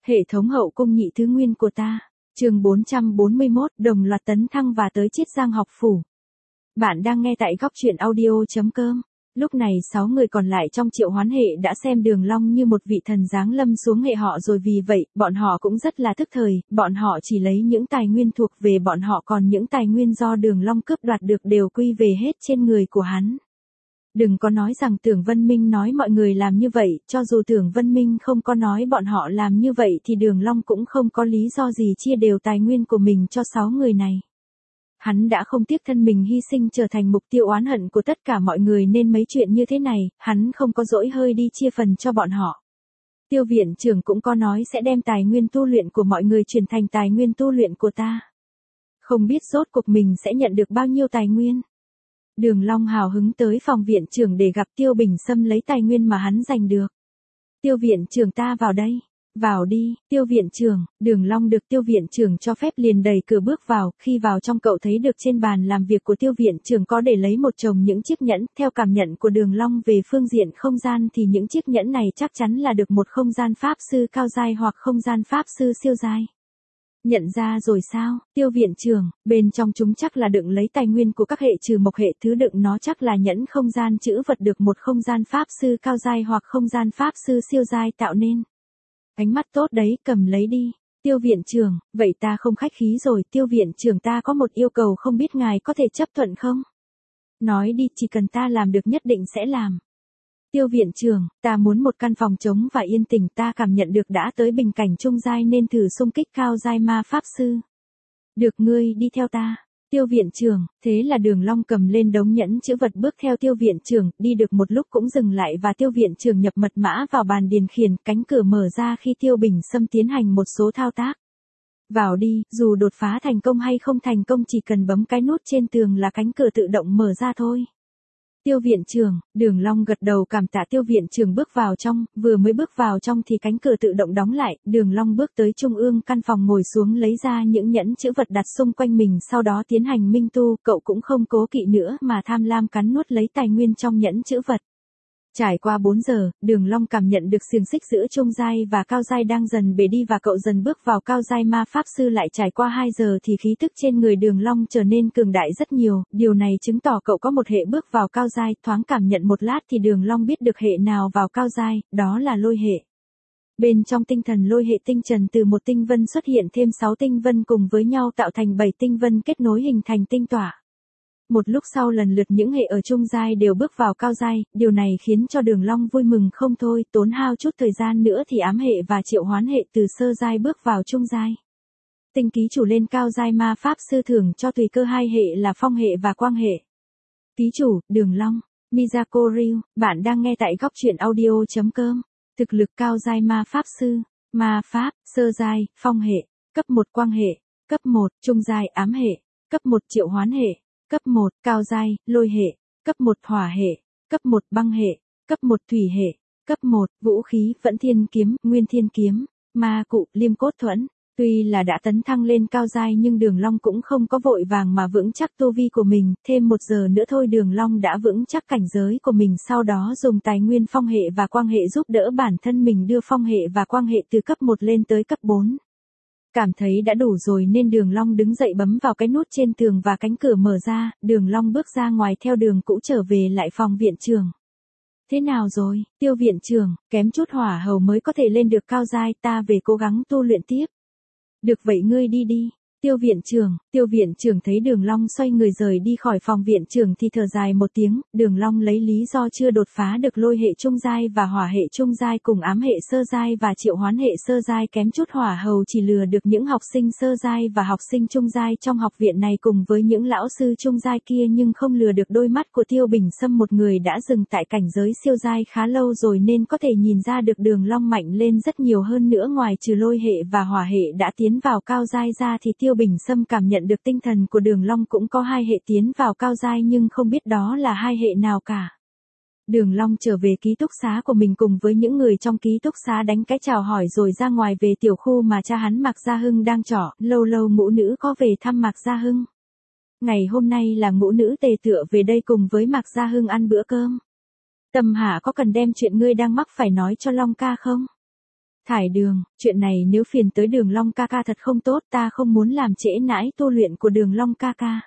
Hệ thống hậu cung nhị thứ nguyên của ta. Chương 441, đồng loạt tấn thăng và tới Chiết Giang học phủ. Bạn đang nghe tại góc truyện audio.com. Lúc này 6 người còn lại trong Triệu Hoán hệ đã xem Đường Long như một vị thần giáng lâm xuống hệ họ rồi, vì vậy, bọn họ cũng rất là thức thời, bọn họ chỉ lấy những tài nguyên thuộc về bọn họ, còn những tài nguyên do Đường Long cướp đoạt được đều quy về hết trên người của hắn. Đừng có nói rằng Tưởng Vân Minh nói mọi người làm như vậy, cho dù Tưởng Vân Minh không có nói bọn họ làm như vậy thì Đường Long cũng không có lý do gì chia đều tài nguyên của mình cho 6 người này. Hắn đã không tiếc thân mình hy sinh trở thành mục tiêu oán hận của tất cả mọi người, nên mấy chuyện như thế này, hắn không có dỗi hơi đi chia phần cho bọn họ. Tiêu viện trưởng cũng có nói sẽ đem tài nguyên tu luyện của mọi người chuyển thành tài nguyên tu luyện của ta. Không biết rốt cuộc mình sẽ nhận được bao nhiêu tài nguyên. Đường Long hào hứng tới phòng viện trưởng để gặp Tiêu Bình Sâm lấy tài nguyên mà hắn giành được. Tiêu viện trưởng, ta vào đây. Vào đi, Tiêu viện trưởng. Đường Long được Tiêu viện trưởng cho phép liền đẩy cửa bước vào, khi vào trong cậu thấy được trên bàn làm việc của Tiêu viện trưởng có để lấy một chồng những chiếc nhẫn, theo cảm nhận của Đường Long về phương diện không gian thì những chiếc nhẫn này chắc chắn là được một không gian pháp sư cao giai hoặc không gian pháp sư siêu giai. Nhận ra rồi sao, Tiêu viện trưởng, bên trong chúng chắc là đựng lấy tài nguyên của các hệ trừ mộc hệ, thứ đựng nó chắc là nhẫn không gian chữ vật được một không gian pháp sư cao giai hoặc không gian pháp sư siêu giai tạo nên. Ánh mắt tốt đấy, cầm lấy đi. Tiêu viện trưởng, vậy ta không khách khí rồi, Tiêu viện trưởng, ta có một yêu cầu không biết ngài có thể chấp thuận không? Nói đi, chỉ cần ta làm được nhất định sẽ làm. Tiêu viện trưởng, ta muốn một căn phòng trống và yên tĩnh, ta cảm nhận được đã tới bình cảnh trung giai nên thử xung kích cao giai ma pháp sư. Được, ngươi đi theo ta. Tiêu viện trưởng, thế là Đường Long cầm lên đống nhẫn chữ vật bước theo Tiêu viện trưởng, đi được một lúc cũng dừng lại và Tiêu viện trưởng nhập mật mã vào bàn điền khiển, cánh cửa mở ra khi Tiêu Bình Sâm tiến hành một số thao tác. Vào đi, dù đột phá thành công hay không thành công chỉ cần bấm cái nút trên tường là cánh cửa tự động mở ra thôi. Tiêu viện trưởng, Đường Long gật đầu cảm tạ Tiêu viện trưởng bước vào trong, vừa mới bước vào trong thì cánh cửa tự động đóng lại, Đường Long bước tới trung ương căn phòng ngồi xuống lấy ra những nhẫn chữ vật đặt xung quanh mình, sau đó tiến hành minh tu, cậu cũng không cố kỵ nữa mà tham lam cắn nuốt lấy tài nguyên trong nhẫn chữ vật. Trải qua 4 giờ, Đường Long cảm nhận được xiềng xích giữa trung giai và cao giai đang dần bể đi và cậu dần bước vào cao giai ma pháp sư. Lại trải qua 2 giờ thì khí tức trên người Đường Long trở nên cường đại rất nhiều, điều này chứng tỏ cậu có một hệ bước vào cao giai, thoáng cảm nhận một lát thì Đường Long biết được hệ nào vào cao giai, đó là lôi hệ. Bên trong tinh thần lôi hệ tinh trần từ một tinh vân xuất hiện thêm 6 tinh vân cùng với nhau tạo thành 7 tinh vân kết nối hình thành tinh tỏa. Một lúc sau lần lượt những hệ ở trung giai đều bước vào cao giai, điều này khiến cho Đường Long vui mừng không thôi, tốn hao chút thời gian nữa thì ám hệ và triệu hoán hệ từ sơ giai bước vào trung giai. Tinh ký chủ lên cao giai ma pháp sư thưởng cho tùy cơ 2 hệ là phong hệ và quang hệ. Ký chủ, Đường Long, Miyako Ryu, bạn đang nghe tại góc truyện audio.com. Thực lực cao giai ma pháp sư, ma pháp, sơ giai, phong hệ, cấp 1 quang hệ, cấp 1 trung giai ám hệ, cấp 1 triệu hoán hệ. Cấp 1, cao giai, lôi hệ, cấp 1 hỏa hệ, cấp 1 băng hệ, cấp 1 thủy hệ, cấp 1, vũ khí, Vẫn Thiên Kiếm, Nguyên Thiên Kiếm, ma cụ, Liêm Cốt Thuẫn. Tuy là đã tấn thăng lên cao giai nhưng Đường Long cũng không có vội vàng mà vững chắc tu vi của mình, thêm 1 giờ nữa thôi Đường Long đã vững chắc cảnh giới của mình, sau đó dùng tài nguyên phong hệ và quang hệ giúp đỡ bản thân mình đưa phong hệ và quang hệ từ cấp 1 lên tới cấp 4. Cảm thấy đã đủ rồi nên Đường Long đứng dậy bấm vào cái nút trên tường và cánh cửa mở ra, Đường Long bước ra ngoài theo đường cũ trở về lại phòng viện trưởng. Thế nào rồi, Tiêu viện trưởng, kém chút hỏa hầu mới có thể lên được cao giai, ta về cố gắng tu luyện tiếp. Được vậy ngươi đi đi. Tiêu viện trưởng thấy Đường Long xoay người rời đi khỏi phòng viện trưởng thì thở dài một tiếng, Đường Long lấy lý do chưa đột phá được lôi hệ trung giai và hỏa hệ trung giai cùng ám hệ sơ giai và triệu hoán hệ sơ giai, kém chút hỏa hầu chỉ lừa được những học sinh sơ giai và học sinh trung giai trong học viện này cùng với những lão sư trung giai kia, nhưng không lừa được đôi mắt của Tiêu Bình Sâm, một người đã dừng tại cảnh giới siêu giai khá lâu rồi nên có thể nhìn ra được Đường Long mạnh lên rất nhiều hơn nữa. Ngoài trừ lôi hệ và hỏa hệ đã tiến vào cao giai ra thì Tiêu Bình Sâm cảm nhận được tinh thần của Đường Long cũng có 2 hệ tiến vào cao giai nhưng không biết đó là 2 hệ nào cả. Đường Long trở về ký túc xá của mình cùng với những người trong ký túc xá đánh cái chào hỏi rồi ra ngoài về tiểu khu mà cha hắn Mạc Gia Hưng đang trọ, lâu lâu ngũ nữ có về thăm Mạc Gia Hưng. Ngày hôm nay là ngũ nữ tề tựa về đây cùng với Mạc Gia Hưng ăn bữa cơm. Tâm Hạ có cần đem chuyện ngươi đang mắc phải nói cho Long ca không? Thải Đường, chuyện này nếu phiền tới Đường Long ca ca thật không tốt, ta không muốn làm trễ nãi tu luyện của Đường Long ca ca.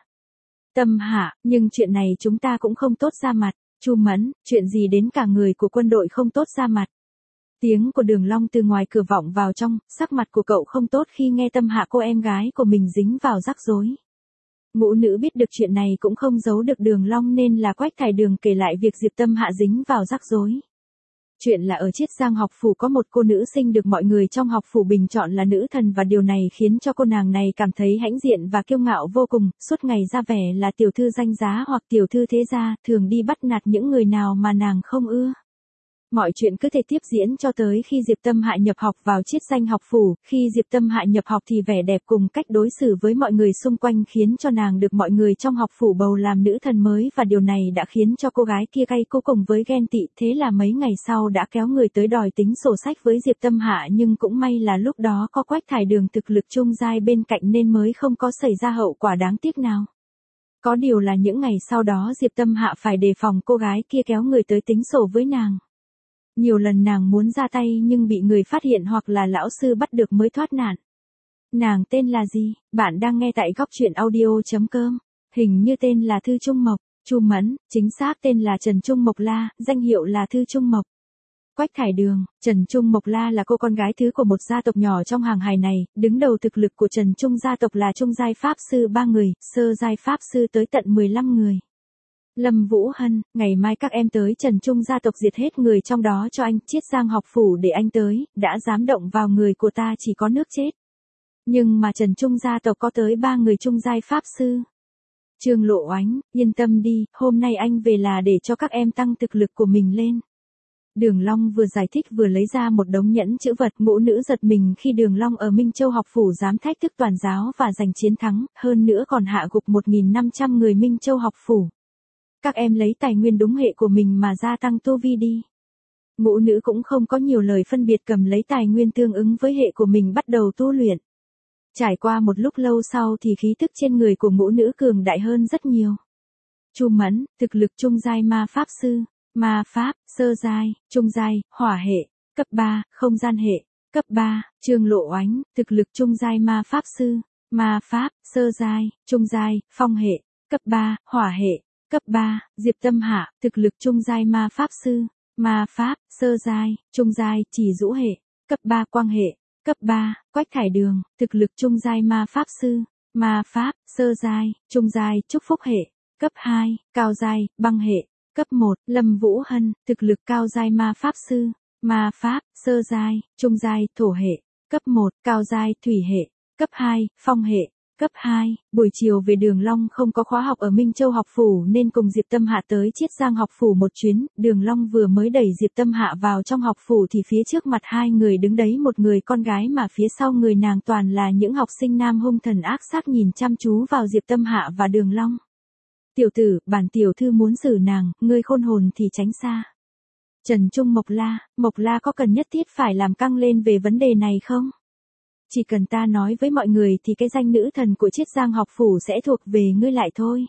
Tâm Hạ, nhưng chuyện này chúng ta cũng không tốt ra mặt. Chu Mẫn, chuyện gì đến cả người của quân đội không tốt ra mặt. Tiếng của Đường Long từ ngoài cửa vọng vào trong, sắc mặt của cậu không tốt khi nghe Tâm Hạ cô em gái của mình dính vào rắc rối. Ngũ nữ biết được chuyện này cũng không giấu được Đường Long nên là Quách Thải Đường kể lại việc Diệp Tâm Hạ dính vào rắc rối. Chuyện là ở Chiết Giang học phủ có một cô nữ sinh được mọi người trong học phủ bình chọn là nữ thần và điều này khiến cho cô nàng này cảm thấy hãnh diện và kiêu ngạo vô cùng, suốt ngày ra vẻ là tiểu thư danh giá hoặc tiểu thư thế gia, thường đi bắt nạt những người nào mà nàng không ưa. Mọi chuyện cứ thể tiếp diễn cho tới khi Diệp Tâm Hạ nhập học vào Chiết Giang học phủ, khi Diệp Tâm Hạ nhập học thì vẻ đẹp cùng cách đối xử với mọi người xung quanh khiến cho nàng được mọi người trong học phủ bầu làm nữ thần mới và điều này đã khiến cho cô gái kia gay cô cùng với ghen tị, thế là mấy ngày sau đã kéo người tới đòi tính sổ sách với Diệp Tâm Hạ nhưng cũng may là lúc đó có Quách Thải Đường thực lực trung giai bên cạnh nên mới không có xảy ra hậu quả đáng tiếc nào. Có điều là những ngày sau đó Diệp Tâm Hạ phải đề phòng cô gái kia kéo người tới tính sổ với nàng. Nhiều lần nàng muốn ra tay nhưng bị người phát hiện hoặc là lão sư bắt được mới thoát nạn. Nàng tên là gì? Bạn đang nghe tại góc truyện audio.com. Hình như tên là Thư Trung Mộc. Chu Mẫn, chính xác tên là Trần Trung Mộc La, danh hiệu là Thư Trung Mộc. Quách Thải Đường, Trần Trung Mộc La là cô con gái thứ của một gia tộc nhỏ trong hàng hải này, đứng đầu thực lực của Trần Trung gia tộc là trung giai pháp sư 3 người, sơ giai pháp sư tới tận 15 người. Lâm Vũ Hân, ngày mai các em tới Trần Trung gia tộc diệt hết người trong đó cho anh, Chiết Giang học phủ để anh tới, đã dám động vào người của ta chỉ có nước chết. Nhưng mà Trần Trung gia tộc có tới 3 người trung giai pháp sư. Trương Lộ Oánh, yên tâm đi, hôm nay anh về là để cho các em tăng thực lực của mình lên. Đường Long vừa giải thích vừa lấy ra một đống nhẫn chữ vật, ngũ nữ giật mình khi Đường Long ở Minh Châu học phủ dám thách thức toàn giáo và giành chiến thắng, hơn nữa còn hạ gục 1.500 người Minh Châu học phủ. Các em lấy tài nguyên đúng hệ của mình mà gia tăng tu vi đi. Ngũ nữ cũng không có nhiều lời phân biệt cầm lấy tài nguyên tương ứng với hệ của mình bắt đầu tu luyện. Trải qua một lúc lâu sau thì khí tức trên người của ngũ nữ cường đại hơn rất nhiều. Chu Mẫn, thực lực trung giai ma pháp sư, ma pháp, sơ giai, trung giai, hỏa hệ, cấp 3, không gian hệ, cấp 3, Trương Lộ Oánh, thực lực trung giai ma pháp sư, ma pháp, sơ giai, trung giai, phong hệ, cấp 3, hỏa hệ. Cấp 3, Diệp Tâm Hạ, thực lực trung giai ma pháp sư, ma pháp, sơ giai, trung giai, chỉ dũ hệ, cấp 3 quang hệ, cấp 3, Quách Thải Đường, thực lực trung giai ma pháp sư, ma pháp, sơ giai, trung giai, chúc phúc hệ, cấp 2, cao giai, băng hệ, cấp 1, Lâm Vũ Hân, thực lực cao giai ma pháp sư, ma pháp, sơ giai, trung giai, thổ hệ, cấp 1, cao giai, thủy hệ, cấp 2, phong hệ. Cấp 2, buổi chiều về Đường Long không có khóa học ở Minh Châu học phủ nên cùng Diệp Tâm Hạ tới Chiết Giang học phủ một chuyến, Đường Long vừa mới đẩy Diệp Tâm Hạ vào trong học phủ thì phía trước mặt hai người đứng đấy một người con gái mà phía sau người nàng toàn là những học sinh nam hung thần ác sát nhìn chăm chú vào Diệp Tâm Hạ và Đường Long. Tiểu tử, bản tiểu thư muốn xử nàng, ngươi khôn hồn thì tránh xa. Trần Trung Mộc La có cần nhất thiết phải làm căng lên về vấn đề này không? Chỉ cần ta nói với mọi người thì cái danh nữ thần của Chiết Giang học phủ sẽ thuộc về ngươi lại thôi.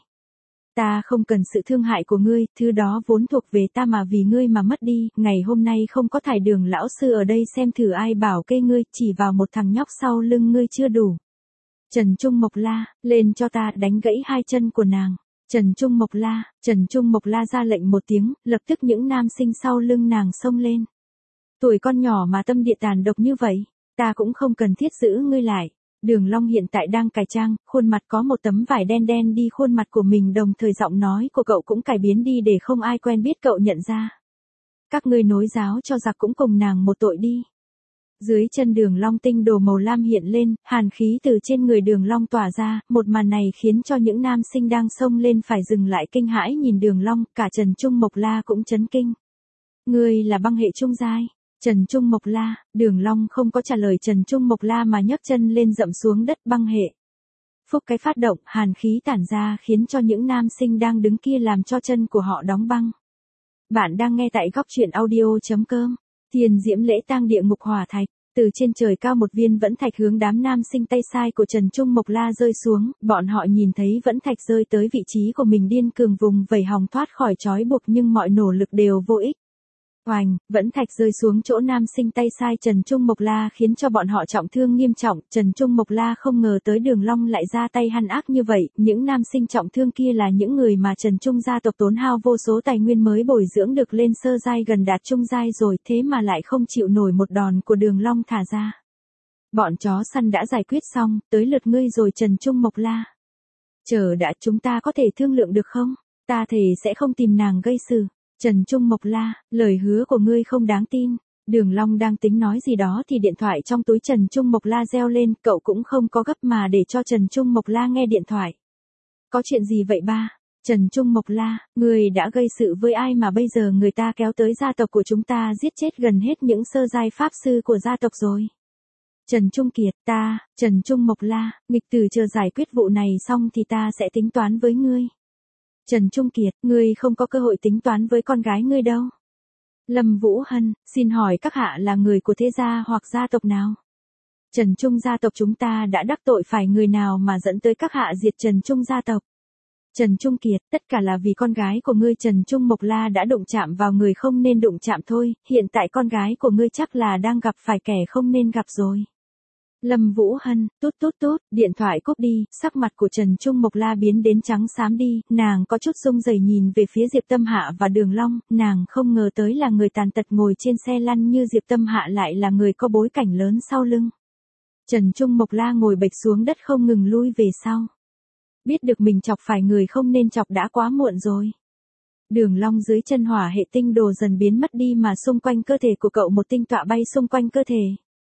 Ta không cần sự thương hại của ngươi, thứ đó vốn thuộc về ta mà vì ngươi mà mất đi, ngày hôm nay không có Thải Đường lão sư ở đây xem thử ai bảo kê ngươi, chỉ vào một thằng nhóc sau lưng ngươi chưa đủ. Trần Trung Mộc La, lên cho ta đánh gãy hai chân của nàng. Trần Trung Mộc La ra lệnh một tiếng, lập tức những nam sinh sau lưng nàng xông lên. Tuổi con nhỏ mà tâm địa tàn độc như vậy. Ta cũng không cần thiết giữ ngươi lại. Đường Long hiện tại đang cải trang, khuôn mặt có một tấm vải đen đen đi khuôn mặt của mình đồng thời giọng nói của cậu cũng cải biến đi để không ai quen biết cậu nhận ra. Các ngươi nối giáo cho giặc cũng cùng nàng một tội đi. Dưới chân Đường Long tinh đồ màu lam hiện lên, hàn khí từ trên người Đường Long tỏa ra, một màn này khiến cho những nam sinh đang xông lên phải dừng lại kinh hãi nhìn Đường Long, cả Trần Trung Mộc La cũng chấn kinh. Ngươi là băng hệ trung giai. Trần Trung Mộc La, Đường Long không có trả lời Trần Trung Mộc La mà nhấc chân lên dậm xuống đất băng hệ. Phúc cái phát động, hàn khí tản ra khiến cho những nam sinh đang đứng kia làm cho chân của họ đóng băng. Bạn đang nghe tại góc truyện audio.com. Thiên diễm lễ tang địa ngục hỏa thạch, từ trên trời cao một viên vẫn thạch hướng đám nam sinh tay sai của Trần Trung Mộc La rơi xuống, bọn họ nhìn thấy vẫn thạch rơi tới vị trí của mình điên cường vùng vẩy hòng thoát khỏi trói buộc nhưng mọi nỗ lực đều vô ích. Oành, vẫn thạch rơi xuống chỗ nam sinh tay sai Trần Trung Mộc La khiến cho bọn họ trọng thương nghiêm trọng. Trần Trung Mộc La không ngờ tới Đường Long lại ra tay hằn ác như vậy. Những nam sinh trọng thương kia là những người mà Trần Trung gia tộc tốn hao vô số tài nguyên mới bồi dưỡng được lên sơ giai gần đạt trung giai rồi, thế mà lại không chịu nổi một đòn của Đường Long thả ra. Bọn chó săn đã giải quyết xong, tới lượt ngươi rồi Trần Trung Mộc La. Chờ đã, chúng ta có thể thương lượng được không? Ta thề sẽ không tìm nàng gây sự. Trần Trung Mộc La, lời hứa của ngươi không đáng tin. Đường Long đang tính nói gì đó thì điện thoại trong túi Trần Trung Mộc La reo lên, cậu cũng không có gấp mà để cho Trần Trung Mộc La nghe điện thoại. Có chuyện gì vậy ba? Trần Trung Mộc La, ngươi đã gây sự với ai mà bây giờ người ta kéo tới gia tộc của chúng ta giết chết gần hết những sơ giai pháp sư của gia tộc rồi. Trần Trung Kiệt, Trần Trung Mộc La, nghịch tử chờ giải quyết vụ này xong thì ta sẽ tính toán với ngươi. Trần Trung Kiệt, ngươi không có cơ hội tính toán với con gái ngươi đâu. Lâm Vũ Hân, xin hỏi các hạ là người của thế gia hoặc gia tộc nào? Trần Trung gia tộc chúng ta đã đắc tội phải người nào mà dẫn tới các hạ diệt Trần Trung gia tộc? Trần Trung Kiệt, tất cả là vì con gái của ngươi Trần Trung Mộc La đã đụng chạm vào người không nên đụng chạm thôi, hiện tại con gái của ngươi chắc là đang gặp phải kẻ không nên gặp rồi. Lâm Vũ Hân, tút, điện thoại cúp đi, sắc mặt của Trần Trung Mộc La biến đến trắng xám đi, nàng có chút run rẩy nhìn về phía Diệp Tâm Hạ và Đường Long, nàng không ngờ tới là người tàn tật ngồi trên xe lăn như Diệp Tâm Hạ lại là người có bối cảnh lớn sau lưng. Trần Trung Mộc La ngồi bệt xuống đất không ngừng lui về sau. Biết được mình chọc phải người không nên chọc đã quá muộn rồi. Đường Long dưới chân hỏa hệ tinh đồ dần biến mất đi mà xung quanh cơ thể của cậu một tinh tọa bay xung quanh cơ thể.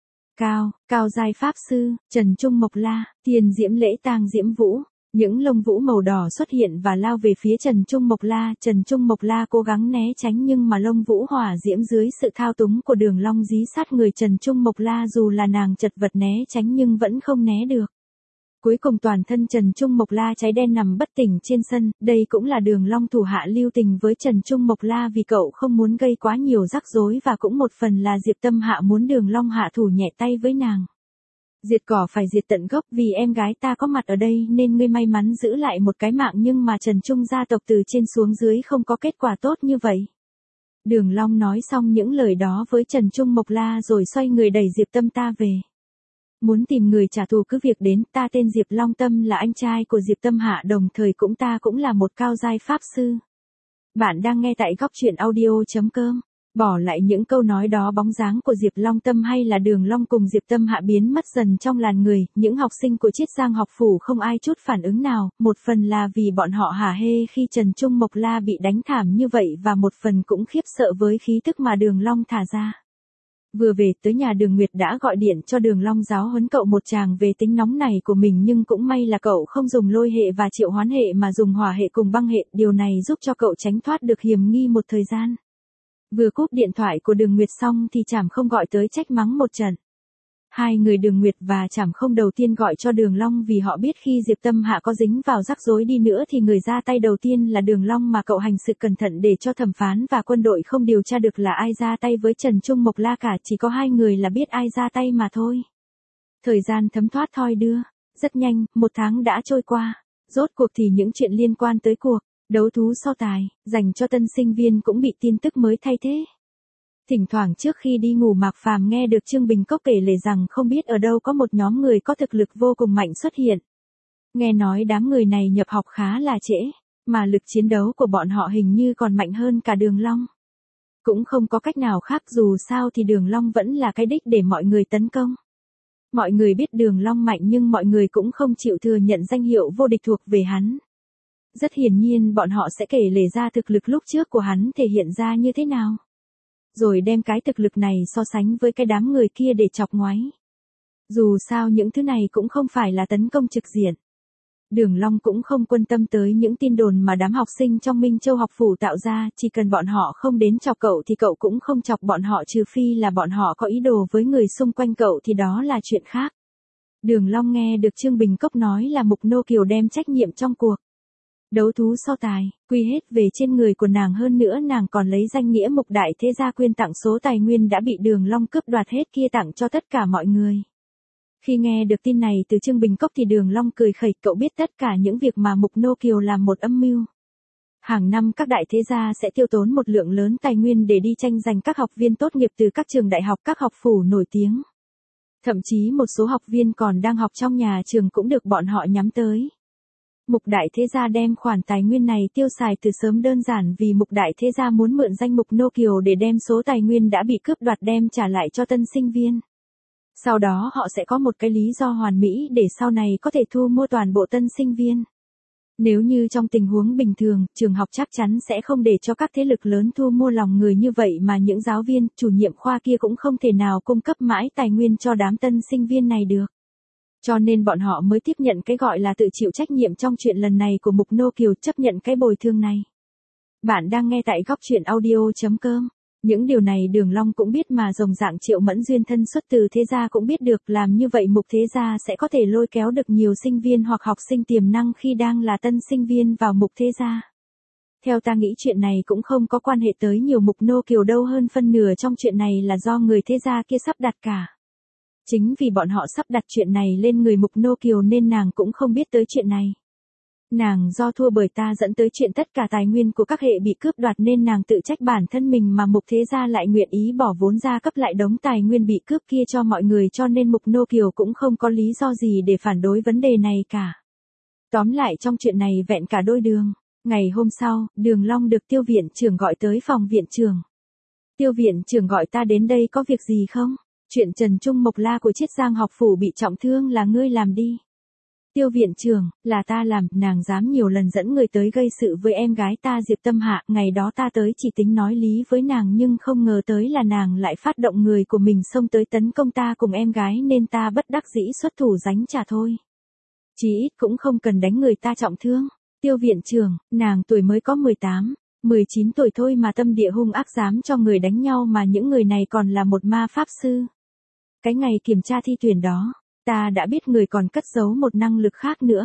Cao giai pháp sư, Trần Trung Mộc La, Tiền Diễm Lễ Tang Diễm Vũ, những lông vũ màu đỏ xuất hiện và lao về phía Trần Trung Mộc La. Trần Trung Mộc La cố gắng né tránh nhưng mà lông vũ hỏa diễm dưới sự thao túng của Đường Long dí sát người Trần Trung Mộc La, dù là nàng chật vật né tránh nhưng vẫn không né được. Cuối cùng toàn thân Trần Trung Mộc La cháy đen nằm bất tỉnh trên sân, đây cũng là Đường Long thủ hạ lưu tình với Trần Trung Mộc La vì cậu không muốn gây quá nhiều rắc rối và cũng một phần là Diệp Tâm Hạ muốn Đường Long hạ thủ nhẹ tay với nàng. Diệt cỏ phải diệt tận gốc, vì em gái ta có mặt ở đây nên ngươi may mắn giữ lại một cái mạng, nhưng mà Trần Trung gia tộc từ trên xuống dưới không có kết quả tốt như vậy. Đường Long nói xong những lời đó với Trần Trung Mộc La rồi xoay người đẩy Diệp Tâm ta về. Muốn tìm người trả thù cứ việc đến, ta tên Diệp Long Tâm là anh trai của Diệp Tâm Hạ, đồng thời ta cũng là một cao giai pháp sư. Bạn đang nghe tại góc truyện audio.com. Bỏ lại những câu nói đó, bóng dáng của Diệp Long Tâm hay là Đường Long cùng Diệp Tâm Hạ biến mất dần trong làn người, những học sinh của Chiết Giang học phủ không ai chút phản ứng nào, một phần là vì bọn họ hả hê khi Trần Trung Mộc La bị đánh thảm như vậy và một phần cũng khiếp sợ với khí tức mà Đường Long thả ra. Vừa về tới nhà Đường Nguyệt đã gọi điện cho Đường Long giáo huấn cậu một tràng về tính nóng này của mình, nhưng cũng may là cậu không dùng lôi hệ và triệu hoán hệ mà dùng hỏa hệ cùng băng hệ, điều này giúp cho cậu tránh thoát được hiểm nghi một thời gian. Vừa cúp điện thoại của Đường Nguyệt xong thì Trảm Không gọi tới trách mắng một trận. Hai người Đường Nguyệt và Trảm Không đầu tiên gọi cho Đường Long vì họ biết khi Diệp Tâm Hạ có dính vào rắc rối đi nữa thì người ra tay đầu tiên là Đường Long, mà cậu hành sự cẩn thận để cho thẩm phán và quân đội không điều tra được là ai ra tay với Trần Trung Mộc La cả, chỉ có hai người là biết ai ra tay mà thôi. Thời gian thấm thoát thoi đưa, rất nhanh, 1 tháng đã trôi qua. Rốt cuộc thì những chuyện liên quan tới cuộc đấu thú so tài dành cho tân sinh viên cũng bị tin tức mới thay thế. Thỉnh thoảng trước khi đi ngủ Mạc Phàm nghe được Trương Bình Cốc kể lể rằng không biết ở đâu có một nhóm người có thực lực vô cùng mạnh xuất hiện. Nghe nói đám người này nhập học khá là trễ, mà lực chiến đấu của bọn họ hình như còn mạnh hơn cả Đường Long. Cũng không có cách nào khác, dù sao thì Đường Long vẫn là cái đích để mọi người tấn công. Mọi người biết Đường Long mạnh nhưng mọi người cũng không chịu thừa nhận danh hiệu vô địch thuộc về hắn. Rất hiển nhiên bọn họ sẽ kể lể ra thực lực lúc trước của hắn thể hiện ra như thế nào. Rồi đem cái thực lực này so sánh với cái đám người kia để chọc ngoáy. Dù sao những thứ này cũng không phải là tấn công trực diện. Đường Long cũng không quan tâm tới những tin đồn mà đám học sinh trong Minh Châu học phủ tạo ra, chỉ cần bọn họ không đến chọc cậu thì cậu cũng không chọc bọn họ, trừ phi là bọn họ có ý đồ với người xung quanh cậu thì đó là chuyện khác. Đường Long nghe được Trương Bình Cốc nói là Mục Nô Kiều đem trách nhiệm trong cuộc đấu thú so tài quy hết về trên người của nàng, hơn nữa nàng còn lấy danh nghĩa Mục Đại Thế Gia quyên tặng số tài nguyên đã bị Đường Long cướp đoạt hết kia tặng cho tất cả mọi người. Khi nghe được tin này từ Trương Bình Cốc thì Đường Long cười khẩy, cậu biết tất cả những việc mà Mục Nô Kiều làm một âm mưu. Hàng năm các đại thế gia sẽ tiêu tốn một lượng lớn tài nguyên để đi tranh giành các học viên tốt nghiệp từ các trường đại học, các học phủ nổi tiếng. Thậm chí một số học viên còn đang học trong nhà trường cũng được bọn họ nhắm tới. Mục đại thế gia đem khoản tài nguyên này tiêu xài từ sớm đơn giản vì mục đại thế gia muốn mượn danh mục nô kiều để đem số tài nguyên đã bị cướp đoạt đem trả lại cho tân sinh viên. Sau đó họ sẽ có một cái lý do hoàn mỹ để sau này có thể thu mua toàn bộ tân sinh viên. Nếu như trong tình huống bình thường, trường học chắc chắn sẽ không để cho các thế lực lớn thu mua lòng người như vậy mà những giáo viên, chủ nhiệm khoa kia cũng không thể nào cung cấp mãi tài nguyên cho đám tân sinh viên này được. Cho nên bọn họ mới tiếp nhận cái gọi là tự chịu trách nhiệm trong chuyện lần này của Mục Nô Kiều, chấp nhận cái bồi thường này. Bạn đang nghe tại góc truyện audio.com. Những điều này Đường Long cũng biết mà rồng dạng Triệu Mẫn Duyên thân xuất từ thế gia cũng biết được, làm như vậy Mục thế gia sẽ có thể lôi kéo được nhiều sinh viên hoặc học sinh tiềm năng khi đang là tân sinh viên vào Mục thế gia. Theo ta nghĩ chuyện này cũng không có quan hệ tới nhiều Mục Nô Kiều đâu, hơn phân nửa trong chuyện này là do người thế gia kia sắp đặt cả. Chính vì bọn họ sắp đặt chuyện này lên người Mục Nô Kiều nên nàng cũng không biết tới chuyện này. Nàng do thua bởi ta dẫn tới chuyện tất cả tài nguyên của các hệ bị cướp đoạt nên nàng tự trách bản thân mình mà Mục thế gia lại nguyện ý bỏ vốn ra cấp lại đống tài nguyên bị cướp kia cho mọi người, cho nên Mục Nô Kiều cũng không có lý do gì để phản đối vấn đề này cả. Tóm lại trong chuyện này vẹn cả đôi đường. Ngày hôm sau, Đường Long được tiêu viện trưởng gọi tới phòng viện trưởng. Tiêu viện trưởng gọi ta đến đây có việc gì không? Chuyện Trần Trung Mộc La của Chiết Giang học phủ bị trọng thương là ngươi làm đi. Tiêu viện trưởng, là ta làm, nàng dám nhiều lần dẫn người tới gây sự với em gái ta Diệp Tâm Hạ, ngày đó ta tới chỉ tính nói lý với nàng nhưng không ngờ tới là nàng lại phát động người của mình xông tới tấn công ta cùng em gái nên ta bất đắc dĩ xuất thủ đánh trả thôi. Chí ít cũng không cần đánh người ta trọng thương. Tiêu viện trưởng, nàng tuổi mới có 18, 19 tuổi thôi mà tâm địa hung ác dám cho người đánh nhau mà những người này còn là một ma pháp sư. Cái ngày kiểm tra thi tuyển đó, ta đã biết người còn cất giấu một năng lực khác nữa.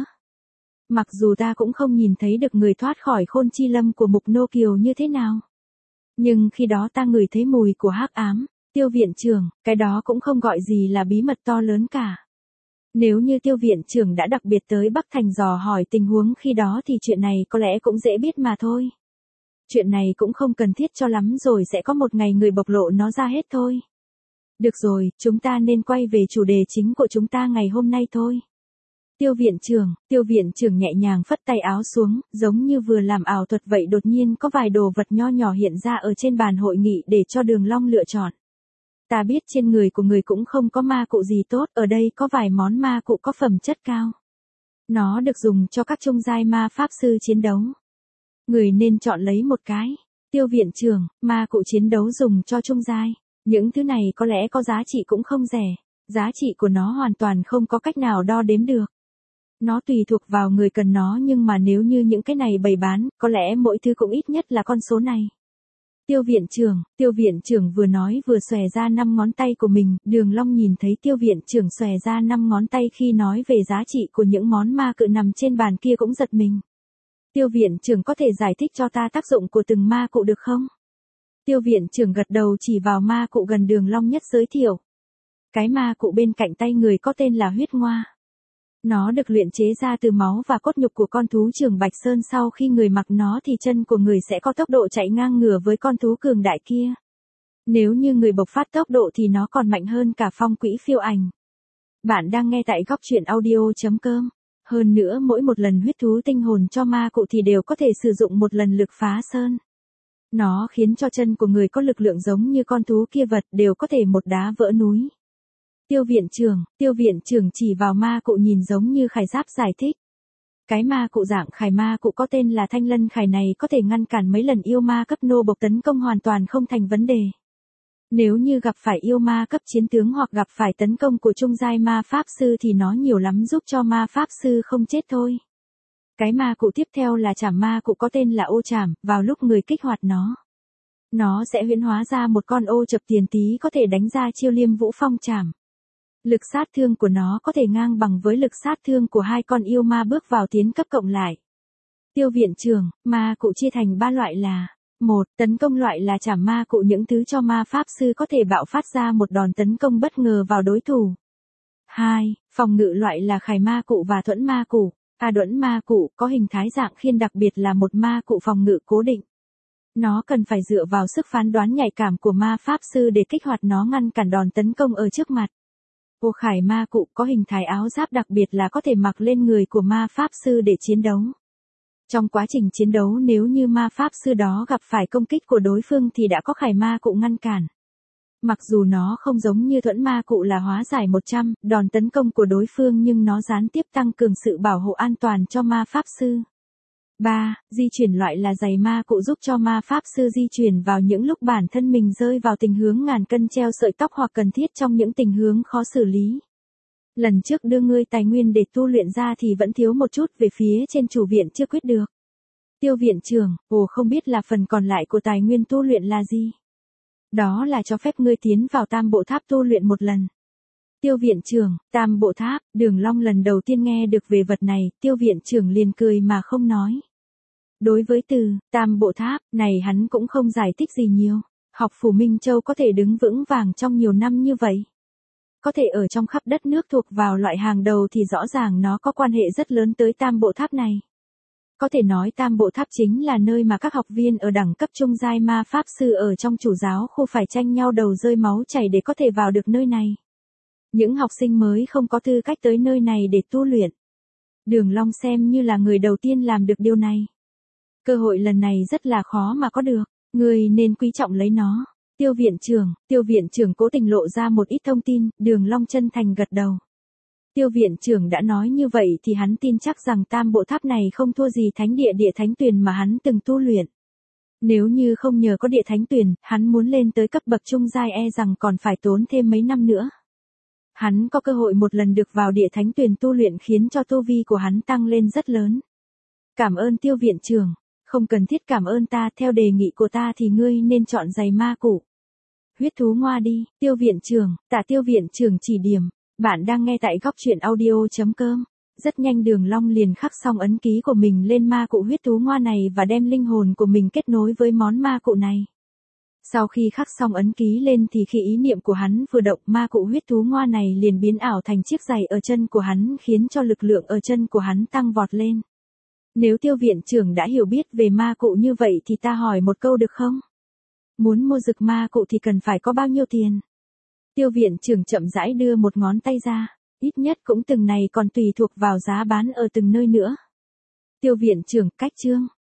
Mặc dù ta cũng không nhìn thấy được người thoát khỏi khôn chi lâm của Mục Nô Kiều như thế nào. Nhưng khi đó ta ngửi thấy mùi của hắc ám. Tiêu viện trưởng, cái đó cũng không gọi gì là bí mật to lớn cả. Nếu như tiêu viện trưởng đã đặc biệt tới Bắc Thành dò hỏi tình huống khi đó thì chuyện này có lẽ cũng dễ biết mà thôi. Chuyện này cũng không cần thiết cho lắm rồi sẽ có một ngày người bộc lộ nó ra hết thôi. Được rồi, chúng ta nên quay về chủ đề chính của chúng ta ngày hôm nay thôi. Tiêu viện trưởng nhẹ nhàng phất tay áo xuống, giống như vừa làm ảo thuật vậy, đột nhiên có vài đồ vật nho nhỏ hiện ra ở trên bàn hội nghị để cho Đường Long lựa chọn. Ta biết trên người của người cũng không có ma cụ gì tốt, ở đây có vài món ma cụ có phẩm chất cao. Nó được dùng cho các trung giai ma pháp sư chiến đấu. Người nên chọn lấy một cái. Tiêu viện trưởng, ma cụ chiến đấu dùng cho trung giai. Những thứ này có lẽ có giá trị cũng không rẻ. Giá trị của nó hoàn toàn không có cách nào đo đếm được. Nó tùy thuộc vào người cần nó, nhưng mà nếu như những cái này bày bán, có lẽ mỗi thứ cũng ít nhất là con số này. Tiêu viện trưởng vừa nói vừa xòe ra 5 ngón tay của mình, Đường Long nhìn thấy tiêu viện trưởng xòe ra 5 ngón tay khi nói về giá trị của những món ma cự nằm trên bàn kia cũng giật mình. Tiêu viện trưởng có thể giải thích cho ta tác dụng của từng ma cụ được không? Tiêu viện trưởng gật đầu chỉ vào ma cụ gần Đường Long nhất giới thiệu. Cái ma cụ bên cạnh tay người có tên là huyết ngoa. Nó được luyện chế ra từ máu và cốt nhục của con thú Trường Bạch Sơn, sau khi người mặc nó thì chân của người sẽ có tốc độ chạy ngang ngửa với con thú cường đại kia. Nếu như người bộc phát tốc độ thì nó còn mạnh hơn cả phong quỹ phiêu ảnh. Bạn đang nghe tại góc truyện audio.com. Hơn nữa mỗi một lần huyết thú tinh hồn cho ma cụ thì đều có thể sử dụng một lần lực phá sơn. Nó khiến cho chân của người có lực lượng giống như con thú kia vật đều có thể một đá vỡ núi. Tiêu viện trưởng chỉ vào ma cụ nhìn giống như khải giáp giải thích. Cái ma cụ dạng khải ma cụ có tên là Thanh Lân Khải này có thể ngăn cản mấy lần yêu ma cấp nô bộc tấn công hoàn toàn không thành vấn đề. Nếu như gặp phải yêu ma cấp chiến tướng hoặc gặp phải tấn công của trung giai ma pháp sư thì nó nhiều lắm giúp cho ma pháp sư không chết thôi. Cái ma cụ tiếp theo là chảm ma cụ có tên là ô chảm, vào lúc người kích hoạt nó sẽ huyễn hóa ra một con ô chập tiền tí có thể đánh ra chiêu Liêm Vũ Phong chảm. Lực sát thương của nó có thể ngang bằng với lực sát thương của 2 con yêu ma bước vào tiến cấp cộng lại. Tiêu viện trưởng, ma cụ chia thành 3 loại là: 1. Tấn công loại là chảm ma cụ, những thứ cho ma pháp sư có thể bạo phát ra một đòn tấn công bất ngờ vào đối thủ. 2. Phòng ngự loại là khải ma cụ và thuẫn ma cụ. A Duẫn ma cụ có hình thái dạng khiên, đặc biệt là một ma cụ phòng ngự cố định. Nó cần phải dựa vào sức phán đoán nhạy cảm của ma pháp sư để kích hoạt nó, ngăn cản đòn tấn công ở trước mặt. Ô khải ma cụ có hình thái áo giáp, đặc biệt là có thể mặc lên người của ma pháp sư để chiến đấu. Trong quá trình chiến đấu, nếu như ma pháp sư đó gặp phải công kích của đối phương thì đã có khải ma cụ ngăn cản. Mặc dù nó không giống như thuẫn ma cụ là hóa giải 100 đòn tấn công của đối phương, nhưng nó gián tiếp tăng cường sự bảo hộ an toàn cho ma pháp sư. 3. Di chuyển loại là giày ma cụ giúp cho ma pháp sư di chuyển vào những lúc bản thân mình rơi vào tình huống ngàn cân treo sợi tóc, hoặc cần thiết trong những tình huống khó xử lý. Lần trước đưa ngươi tài nguyên để tu luyện ra thì vẫn thiếu một chút, về phía trên chủ viện chưa quyết được. Tiêu viện trưởng, không biết là phần còn lại của tài nguyên tu luyện là gì? Đó là cho phép ngươi tiến vào Tam Bộ Tháp tu luyện một lần. Tiêu viện trưởng, Tam Bộ Tháp, Đường Long lần đầu tiên nghe được về vật này, tiêu viện trưởng liền cười mà không nói. Đối với từ Tam Bộ Tháp này hắn cũng không giải thích gì nhiều. Học phủ Minh Châu có thể đứng vững vàng trong nhiều năm như vậy, có thể ở trong khắp đất nước thuộc vào loại hàng đầu, thì rõ ràng nó có quan hệ rất lớn tới Tam Bộ Tháp này. Có thể nói Tam Bộ Tháp chính là nơi mà các học viên ở đẳng cấp trung giai ma pháp sư ở trong chủ giáo khu phải tranh nhau đầu rơi máu chảy để có thể vào được nơi này. Những học sinh mới không có tư cách tới nơi này để tu luyện. Đường Long xem như là người đầu tiên làm được điều này. Cơ hội lần này rất là khó mà có được, người nên quý trọng lấy nó. Tiêu viện trưởng cố tình lộ ra một ít thông tin, Đường Long chân thành gật đầu. Tiêu viện trưởng đã nói như vậy thì hắn tin chắc rằng Tam Bộ Tháp này không thua gì thánh địa thánh tuyền mà hắn từng tu luyện. Nếu như không nhờ có địa thánh tuyền, hắn muốn lên tới cấp bậc trung giai rằng còn phải tốn thêm mấy năm nữa. Hắn có cơ hội một lần được vào địa thánh tuyền tu luyện, khiến cho tu vi của hắn tăng lên rất lớn. Cảm ơn tiêu viện trưởng, không cần thiết cảm ơn ta, theo đề nghị của ta thì ngươi nên chọn giày ma cụ huyết thú ngoa đi. Tiêu viện trưởng, tạ tiêu viện trưởng chỉ điểm. Bạn đang nghe tại góc truyện audio.com. Rất nhanh Đường Long liền khắc xong ấn ký của mình lên ma cụ huyết thú ngoa này và đem linh hồn của mình kết nối với món ma cụ này. Sau khi khắc xong ấn ký lên thì khi ý niệm của hắn vừa động, ma cụ huyết thú ngoa này liền biến ảo thành chiếc giày ở chân của hắn, khiến cho lực lượng ở chân của hắn tăng vọt lên. Nếu tiêu viện trưởng đã hiểu biết về ma cụ như vậy thì ta hỏi một câu được không? Muốn mua dực ma cụ thì cần phải có bao nhiêu tiền? Tiêu viện trưởng chậm rãi đưa một ngón tay ra, ít nhất cũng từng này còn tùy thuộc vào giá bán ở từng nơi nữa. Tiêu viện trưởng, cách chương.